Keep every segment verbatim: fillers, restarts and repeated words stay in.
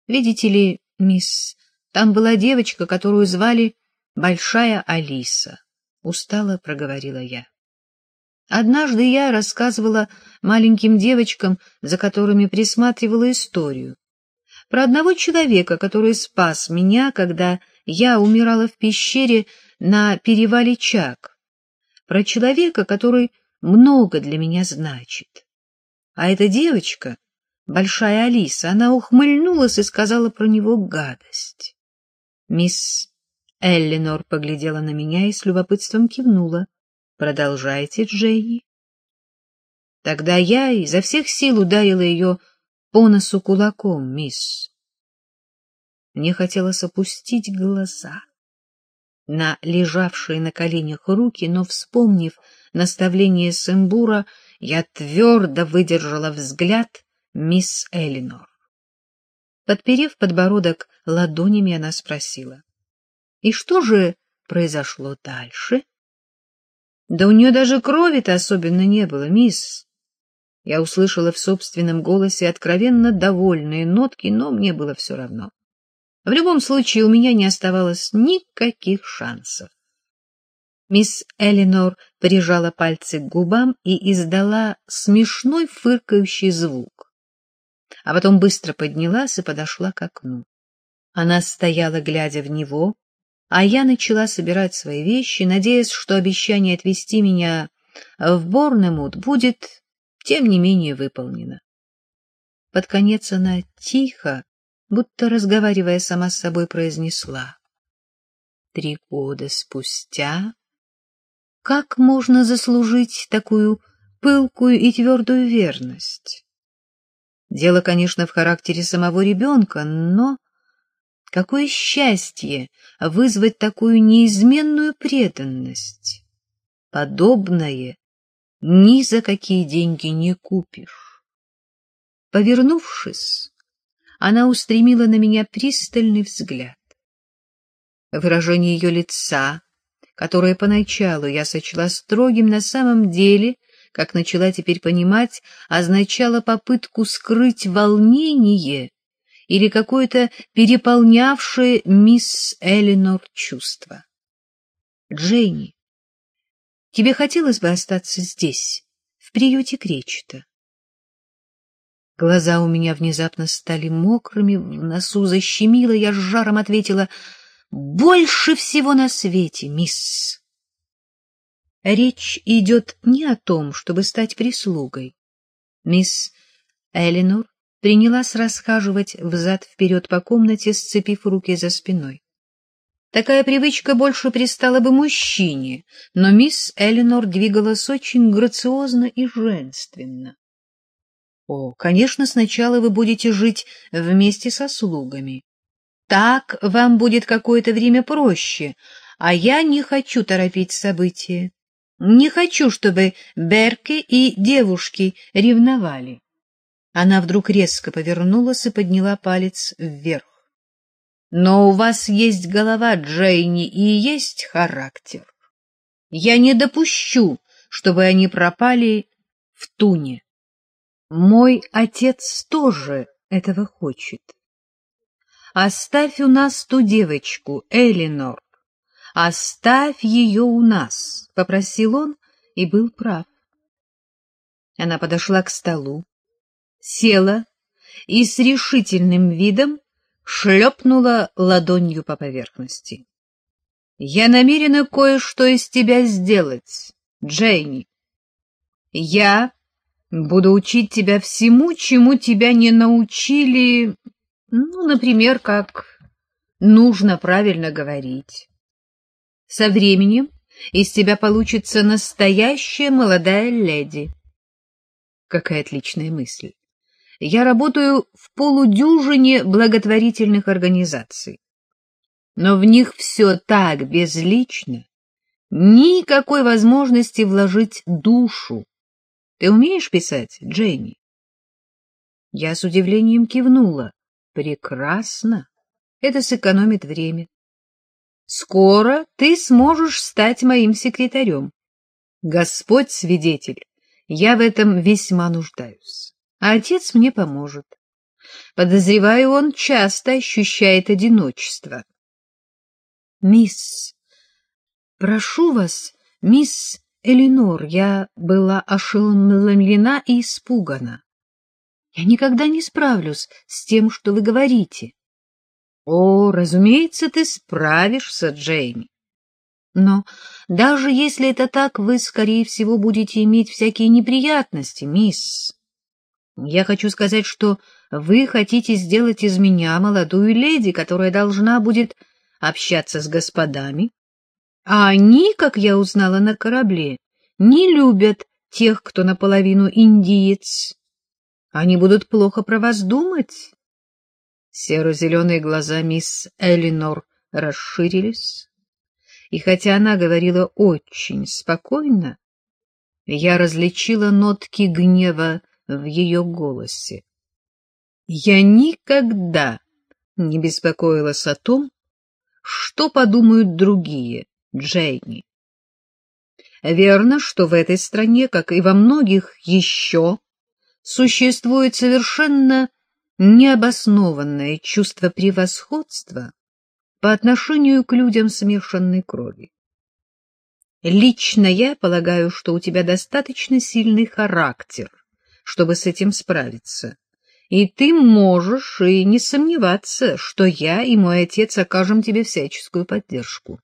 Видите ли, мисс, там была девочка, которую звали Большая Алиса, — устало проговорила я. Однажды я рассказывала маленьким девочкам, за которыми присматривала, историю про одного человека, который спас меня, когда я умирала в пещере на перевале Чак, про человека, который много для меня значит. А эта девочка, Большая Алиса, она ухмыльнулась и сказала про него гадость. Мисс Эллинор поглядела на меня и с любопытством кивнула. Продолжайте, Дженни. Тогда я изо всех сил ударила ее по носу кулаком, мисс. Мне хотелось опустить глаза на лежавшие на коленях руки, но, вспомнив наставление Сэмбура, я твердо выдержала взгляд мисс Эллинор. Подперев подбородок ладонями, она спросила: — И что же произошло дальше? — Да у нее даже крови-то особенно не было, мисс. Я услышала в собственном голосе откровенно довольные нотки, но мне было все равно. В любом случае у меня не оставалось никаких шансов. Мисс Эллинор прижала пальцы к губам и издала смешной фыркающий звук, а потом быстро поднялась и подошла к окну. Она стояла, глядя в него, а я начала собирать свои вещи, надеясь, что обещание отвезти меня в Борнемут будет, тем не менее, выполнено. Под конец она тихо, будто разговаривая сама с собой, произнесла: «Три года спустя как можно заслужить такую пылкую и твердую верность? Дело, конечно, в характере самого ребенка, но какое счастье вызвать такую неизменную преданность! Подобное ни за какие деньги не купишь». Повернувшись, она устремила на меня пристальный взгляд. Выражение ее лица, которое поначалу я сочла строгим, на самом деле, как начала теперь понимать, означало попытку скрыть волнение или какое-то переполнявшее мисс Эллинор чувство. — Дженни, тебе хотелось бы остаться здесь, в приюте Кречета? Глаза у меня внезапно стали мокрыми, в носу защемило, я с жаром ответила: «Больше всего на свете, мисс». Речь идет не о том, чтобы стать прислугой. Мисс Эллинор принялась расхаживать взад-вперед по комнате, сцепив руки за спиной. Такая привычка больше пристала бы мужчине, но мисс Эллинор двигалась очень грациозно и женственно. О, конечно, сначала вы будете жить вместе со слугами. Так вам будет какое-то время проще, а я не хочу торопить события. Не хочу, чтобы Берке и девушки ревновали. Она вдруг резко повернулась и подняла палец вверх. Но у вас есть голова, Дженни, и есть характер. Я не допущу, чтобы они пропали в туне. Мой отец тоже этого хочет. Оставь у нас ту девочку, Эллинор. Оставь ее у нас, — попросил он и был прав. Она подошла к столу, села и с решительным видом шлепнула ладонью по поверхности. — Я намерена кое-что из тебя сделать, Дженни. Я буду учить тебя всему, чему тебя не научили, ну, например, как нужно правильно говорить. Со временем из тебя получится настоящая молодая леди. Какая отличная мысль. Я работаю в полудюжине благотворительных организаций, но в них все так безлично, никакой возможности вложить душу. Ты умеешь писать, Дженни? Я с удивлением кивнула. Прекрасно. Это сэкономит время. Скоро ты сможешь стать моим секретарем. Господь свидетель, я в этом весьма нуждаюсь. А отец мне поможет. Подозреваю, он часто ощущает одиночество. — Мисс, прошу вас, мисс Элинор, я была ошеломлена и испугана. Я никогда не справлюсь с тем, что вы говорите. — О, разумеется, ты справишься, Джейми. Но даже если это так, вы, скорее всего, будете иметь всякие неприятности, мисс. Я хочу сказать, что вы хотите сделать из меня молодую леди, которая должна будет общаться с господами, а они, как я узнала на корабле, не любят тех, кто наполовину индиец. Они будут плохо про вас думать. Серо-зеленые глаза мисс Элинор расширились, и хотя она говорила очень спокойно, я различила нотки гнева в ее голосе. Я никогда не беспокоилась о том, что подумают другие, Джейми. Верно, что в этой стране, как и во многих еще, существует совершенно необоснованное чувство превосходства по отношению к людям смешанной крови. Лично я полагаю, что у тебя достаточно сильный характер, чтобы с этим справиться, и ты можешь и не сомневаться, что я и мой отец окажем тебе всяческую поддержку.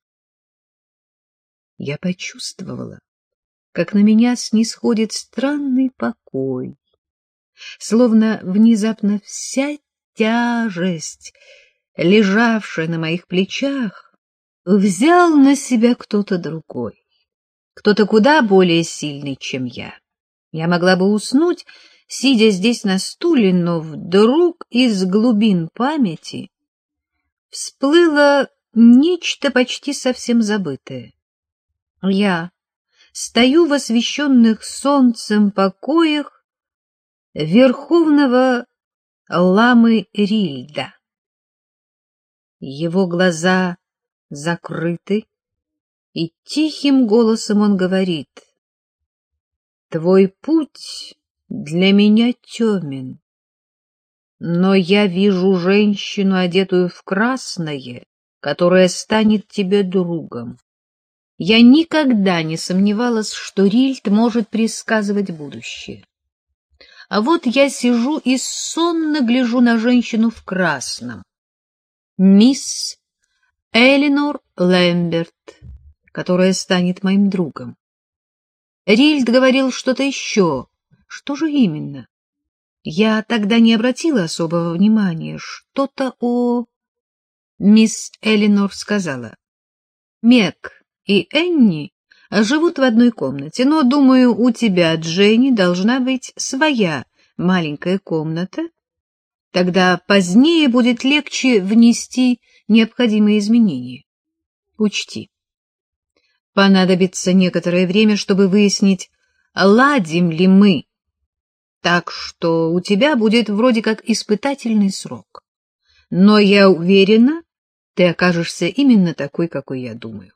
Я почувствовала, как на меня снисходит странный покой, словно внезапно вся тяжесть, лежавшая на моих плечах, взял на себя кто-то другой, кто-то куда более сильный, чем я. Я могла бы уснуть, сидя здесь на стуле, но вдруг из глубин памяти всплыло нечто почти совсем забытое. Я стою в освещенных солнцем покоях верховного ламы Рильда. Его глаза закрыты, и тихим голосом он говорит: «Твой путь для меня темен, но я вижу женщину, одетую в красное, которая станет тебе другом. Я никогда не сомневалась, что Рильд может предсказывать будущее. А вот я сижу и сонно гляжу на женщину в красном, мисс Элинор Лэмберт, которая станет моим другом. Рильд говорил что-то еще. Что же именно? Я тогда не обратила особого внимания. Что-то о... Мисс Элинор сказала: Мэг и Энни живут в одной комнате, но, думаю, у тебя, Дженни, должна быть своя маленькая комната. Тогда позднее будет легче внести необходимые изменения. Учти, понадобится некоторое время, чтобы выяснить, ладим ли мы, так что у тебя будет вроде как испытательный срок. Но я уверена, ты окажешься именно такой, какой я думаю.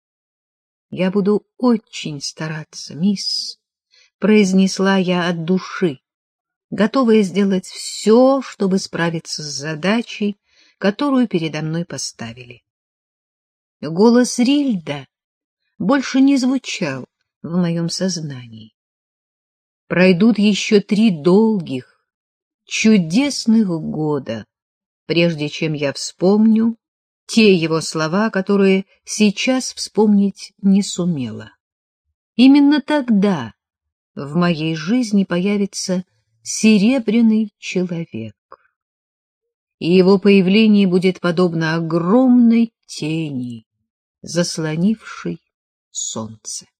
— Я буду очень стараться, мисс, — произнесла я от души, готовая сделать все, чтобы справиться с задачей, которую передо мной поставили. Голос Рильда больше не звучал в моем сознании. Пройдут еще три долгих, чудесных года, прежде чем я вспомню те его слова, которые сейчас вспомнить не сумела. Именно тогда в моей жизни появится серебряный человек, и его появление будет подобно огромной тени, заслонившей солнце.